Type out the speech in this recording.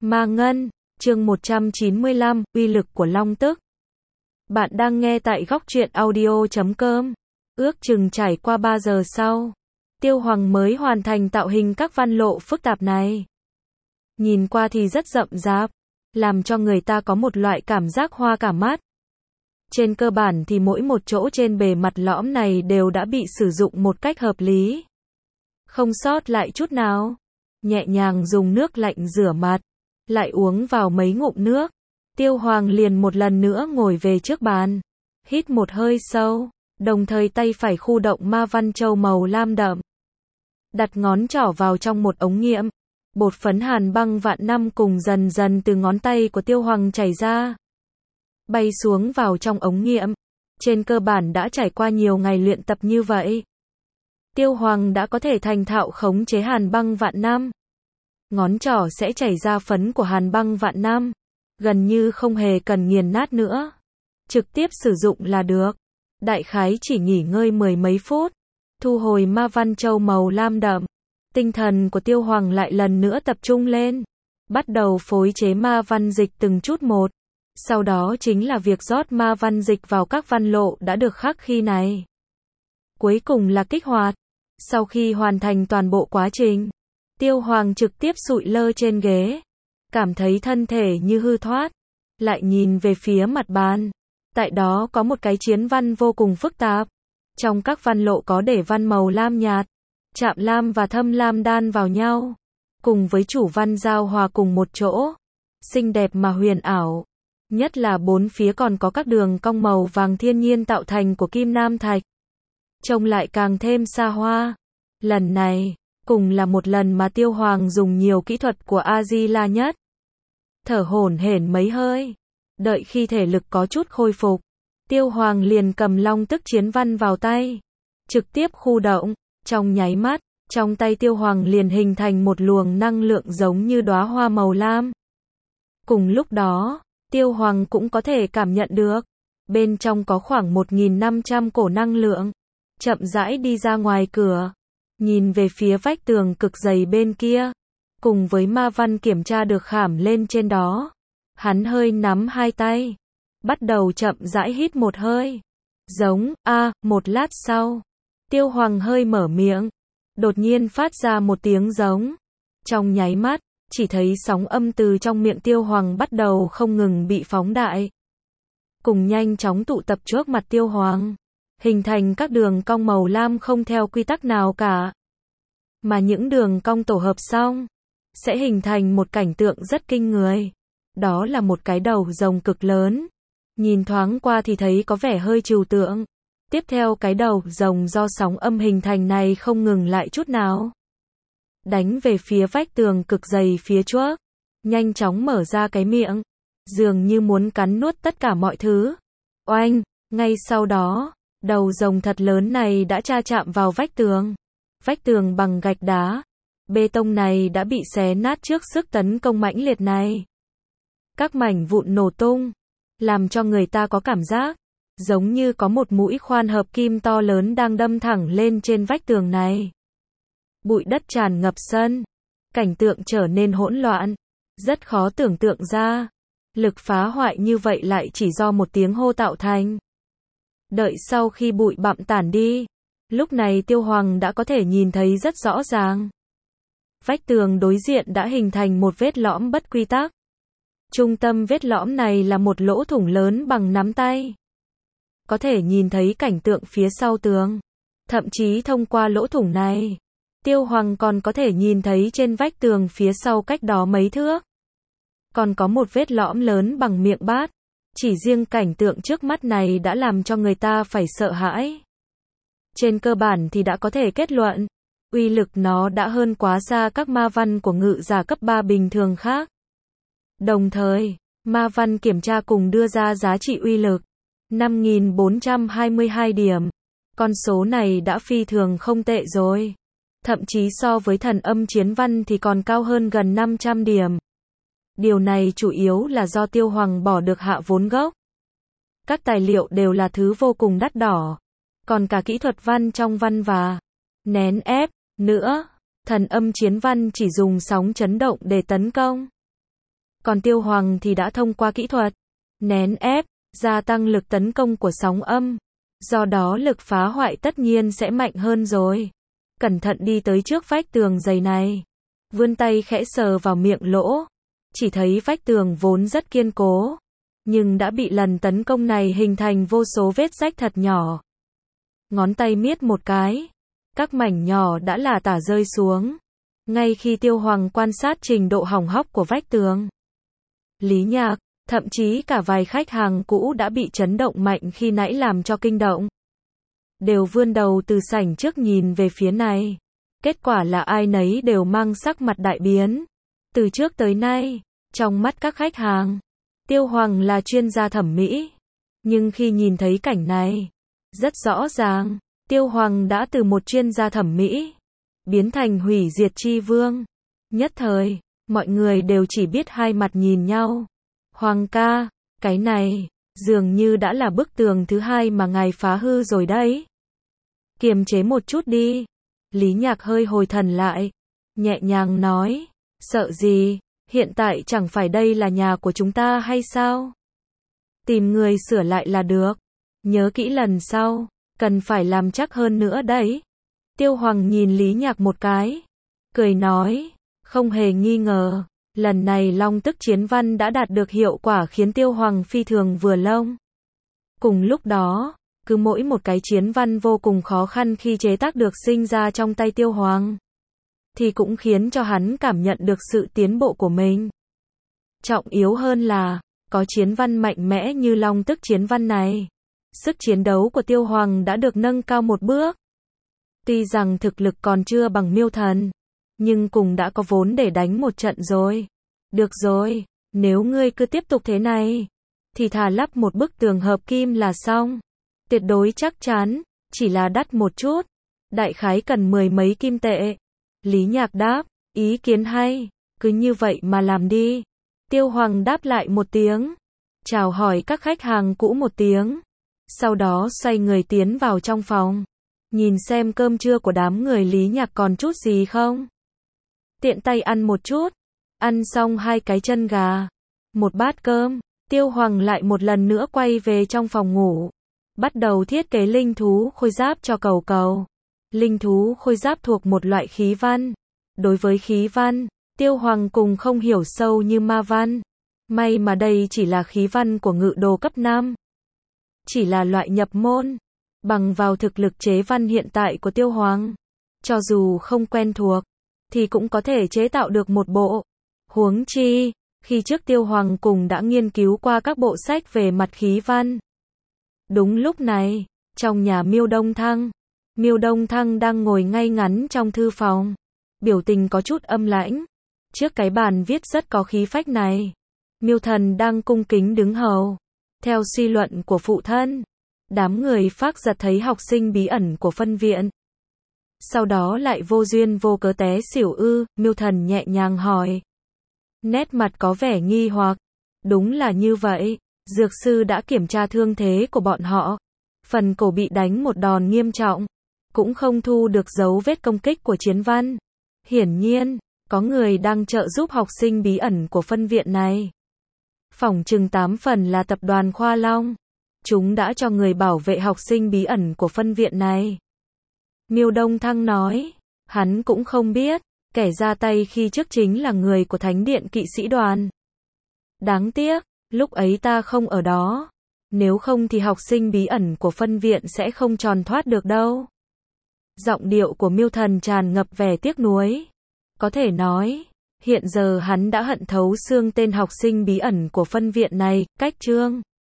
Ma Ngân, chương 195, uy lực của Long Tức. Bạn đang nghe tại góc truyện audio.com. Ước chừng trải qua 3 giờ sau, Tiêu Hoàng mới hoàn thành tạo hình các văn lộ phức tạp này. Nhìn qua thì rất rậm rạp, làm cho người ta có một loại cảm giác hoa cả mắt. Trên cơ bản thì mỗi một chỗ trên bề mặt lõm này đều đã bị sử dụng một cách hợp lý, không sót lại chút nào. Nhẹ nhàng dùng nước lạnh rửa mặt, lại uống vào mấy ngụm nước. Tiêu Hoàng liền một lần nữa ngồi về trước bàn, hít một hơi sâu, đồng thời tay phải khu động ma văn châu màu lam đậm. Đặt ngón trỏ vào trong một ống nghiệm, bột phấn hàn băng vạn năm cùng dần dần từ ngón tay của Tiêu Hoàng chảy ra, bay xuống vào trong ống nghiệm. Trên cơ bản đã trải qua nhiều ngày luyện tập như vậy, Tiêu Hoàng đã có thể thành thạo khống chế hàn băng vạn năm. Ngón trỏ sẽ chảy ra phấn của hàn băng vạn năm, gần như không hề cần nghiền nát nữa, trực tiếp sử dụng là được. Đại khái chỉ nghỉ ngơi mười mấy phút, thu hồi ma văn châu màu lam đậm, tinh thần của Tiêu Hoàng lại lần nữa tập trung lên, bắt đầu phối chế ma văn dịch từng chút một. Sau đó chính là việc rót ma văn dịch vào các văn lộ đã được khắc khi này. Cuối cùng là kích hoạt. Sau khi hoàn thành toàn bộ quá trình, Tiêu Hoàng trực tiếp sụi lơ trên ghế, cảm thấy thân thể như hư thoát, lại nhìn về phía mặt bàn. Tại đó có một cái chiến văn vô cùng phức tạp. Trong các văn lộ có để văn màu lam nhạt, chạm lam và thâm lam đan vào nhau, cùng với chủ văn giao hòa cùng một chỗ, xinh đẹp mà huyền ảo. Nhất là bốn phía còn có các đường cong màu vàng thiên nhiên tạo thành của kim nam thạch, trông lại càng thêm xa hoa. Lần này, cùng là một lần mà Tiêu Hoàng dùng nhiều kỹ thuật của A-di-la nhất. Thở hổn hển mấy hơi, đợi khi thể lực có chút khôi phục, Tiêu Hoàng liền cầm long tức chiến văn vào tay, trực tiếp khu động. Trong nháy mắt, trong tay Tiêu Hoàng liền hình thành một luồng năng lượng giống như đóa hoa màu lam. Cùng lúc đó, Tiêu Hoàng cũng có thể cảm nhận được, bên trong có khoảng 1.500 cổ năng lượng, chậm rãi đi ra ngoài cửa, nhìn về phía vách tường cực dày bên kia, cùng với ma văn kiểm tra được khảm lên trên đó. Hắn hơi nắm hai tay, bắt đầu chậm rãi hít một hơi. Giống, một lát sau, Tiêu Hoàng hơi mở miệng, đột nhiên phát ra một tiếng giống. Trong nháy mắt, chỉ thấy sóng âm từ trong miệng Tiêu Hoàng bắt đầu không ngừng bị phóng đại, cùng nhanh chóng tụ tập trước mặt Tiêu Hoàng, hình thành các đường cong màu lam không theo quy tắc nào cả. Mà những đường cong tổ hợp xong, sẽ hình thành một cảnh tượng rất kinh người. Đó là một cái đầu rồng cực lớn. Nhìn thoáng qua thì thấy có vẻ hơi trừu tượng. Tiếp theo cái đầu rồng do sóng âm hình thành này không ngừng lại chút nào, đánh về phía vách tường cực dày phía trước, nhanh chóng mở ra cái miệng, dường như muốn cắn nuốt tất cả mọi thứ. Oanh, ngay sau đó, đầu rồng thật lớn này đã tra chạm vào vách tường. Vách tường bằng gạch đá, bê tông này đã bị xé nát trước sức tấn công mãnh liệt này. Các mảnh vụn nổ tung, làm cho người ta có cảm giác giống như có một mũi khoan hợp kim to lớn đang đâm thẳng lên trên vách tường này. Bụi đất tràn ngập sân, cảnh tượng trở nên hỗn loạn, rất khó tưởng tượng ra, lực phá hoại như vậy lại chỉ do một tiếng hô tạo thành. Đợi sau khi bụi bặm tản đi, lúc này Tiêu Hoàng đã có thể nhìn thấy rất rõ ràng. Vách tường đối diện đã hình thành một vết lõm bất quy tắc. Trung tâm vết lõm này là một lỗ thủng lớn bằng nắm tay. Có thể nhìn thấy cảnh tượng phía sau tường. Thậm chí thông qua lỗ thủng này, Tiêu Hoàng còn có thể nhìn thấy trên vách tường phía sau cách đó mấy thước, còn có một vết lõm lớn bằng miệng bát. Chỉ riêng cảnh tượng trước mắt này đã làm cho người ta phải sợ hãi. Trên cơ bản thì đã có thể kết luận, uy lực nó đã hơn quá xa các ma văn của ngự giả cấp 3 bình thường khác. Đồng thời, ma văn kiểm tra cùng đưa ra giá trị uy lực 5.422 điểm. Con số này đã phi thường không tệ rồi. Thậm chí so với thần âm chiến văn thì còn cao hơn gần 500 điểm. Điều này chủ yếu là do Tiêu Hoàng bỏ được hạ vốn gốc. Các tài liệu đều là thứ vô cùng đắt đỏ. Còn cả kỹ thuật văn trong văn và nén ép nữa. Thần âm chiến văn chỉ dùng sóng chấn động để tấn công. Còn Tiêu Hoàng thì đã thông qua kỹ thuật nén ép, gia tăng lực tấn công của sóng âm. Do đó lực phá hoại tất nhiên sẽ mạnh hơn rồi. Cẩn thận đi tới trước vách tường dày này. Vươn tay khẽ sờ vào miệng lỗ. Chỉ thấy vách tường vốn rất kiên cố. Nhưng đã bị lần tấn công này hình thành vô số vết rách thật nhỏ. Ngón tay miết một cái. Các mảnh nhỏ đã lả tả rơi xuống. Ngay khi Tiêu Hoàng quan sát trình độ hỏng hóc của vách tường. Lý Nhạc, thậm chí cả vài khách hàng cũ đã bị chấn động mạnh khi nãy làm cho kinh động. Đều vươn đầu từ sảnh trước nhìn về phía này. Kết quả là ai nấy đều mang sắc mặt đại biến. Từ trước tới nay, trong mắt các khách hàng, Tiêu Hoàng là chuyên gia thẩm mỹ. Nhưng khi nhìn thấy cảnh này, rất rõ ràng, Tiêu Hoàng đã từ một chuyên gia thẩm mỹ, biến thành hủy diệt chi vương. Nhất thời, mọi người đều chỉ biết hai mặt nhìn nhau. Hoàng ca, cái này, dường như đã là bức tường thứ hai mà ngài phá hư rồi đấy. Kiềm chế một chút đi. Lý Nhạc hơi hồi thần lại, nhẹ nhàng nói, sợ gì, hiện tại chẳng phải đây là nhà của chúng ta hay sao? Tìm người sửa lại là được. Nhớ kỹ lần sau, cần phải làm chắc hơn nữa đấy. Tiêu Hoàng nhìn Lý Nhạc một cái, cười nói, không hề nghi ngờ, lần này long tức chiến văn đã đạt được hiệu quả khiến Tiêu Hoàng phi thường vừa lòng. Cùng lúc đó, cứ mỗi một cái chiến văn vô cùng khó khăn khi chế tác được sinh ra trong tay Tiêu Hoàng, thì cũng khiến cho hắn cảm nhận được sự tiến bộ của mình. Trọng yếu hơn là, có chiến văn mạnh mẽ như long tức chiến văn này, sức chiến đấu của Tiêu Hoàng đã được nâng cao một bước. Tuy rằng thực lực còn chưa bằng Miêu Thần, nhưng cũng đã có vốn để đánh một trận rồi. Được rồi, nếu ngươi cứ tiếp tục thế này, thì thà lắp một bức tường hợp kim là xong. Tuyệt đối chắc chắn, chỉ là đắt một chút. Đại khái cần 10 mấy kim tệ. Lý Nhạc đáp, ý kiến hay, cứ như vậy mà làm đi. Tiêu Hoàng đáp lại một tiếng, chào hỏi các khách hàng cũ một tiếng. Sau đó xoay người tiến vào trong phòng, nhìn xem cơm trưa của đám người Lý Nhạc còn chút gì không. Tiện tay ăn một chút, ăn xong 2 cái chân gà, một bát cơm, Tiêu Hoàng lại một lần nữa quay về trong phòng ngủ, bắt đầu thiết kế linh thú khôi giáp cho Cầu Cầu. Linh thú khôi giáp thuộc một loại khí văn. Đối với khí văn, Tiêu Hoàng cùng không hiểu sâu như ma văn. May mà đây chỉ là khí văn của ngự đồ cấp 5. Chỉ là loại nhập môn. Bằng vào thực lực chế văn hiện tại của Tiêu Hoàng, cho dù không quen thuộc, thì cũng có thể chế tạo được một bộ. Huống chi, khi trước Tiêu Hoàng cùng đã nghiên cứu qua các bộ sách về mặt khí văn. Đúng lúc này, trong nhà Miêu Đông Thăng đang ngồi ngay ngắn trong thư phòng, biểu tình có chút âm lãnh. Trước cái bàn viết rất có khí phách này, Miêu Thần đang cung kính đứng hầu. Theo suy luận của phụ thân, đám người phác giật thấy học sinh bí ẩn của phân viện. Sau đó lại vô duyên vô cớ té xỉu ư? Miêu Thần nhẹ nhàng hỏi. Nét mặt có vẻ nghi hoặc. Đúng là như vậy, dược sư đã kiểm tra thương thế của bọn họ. Phần cổ bị đánh một đòn nghiêm trọng, cũng không thu được dấu vết công kích của chiến văn. Hiển nhiên, có người đang trợ giúp học sinh bí ẩn của phân viện này. Phỏng chừng 8 phần là tập đoàn Khoa Long. Chúng đã cho người bảo vệ học sinh bí ẩn của phân viện này. Miêu Đông Thăng nói, hắn cũng không biết, kẻ ra tay khi trước chính là người của Thánh điện kỵ sĩ đoàn. Đáng tiếc, lúc ấy ta không ở đó. Nếu không thì học sinh bí ẩn của phân viện sẽ không tròn thoát được đâu. Giọng điệu của Miêu Thần tràn ngập vẻ tiếc nuối. Có thể nói, hiện giờ hắn đã hận thấu xương tên học sinh bí ẩn của phân viện này. Cách chương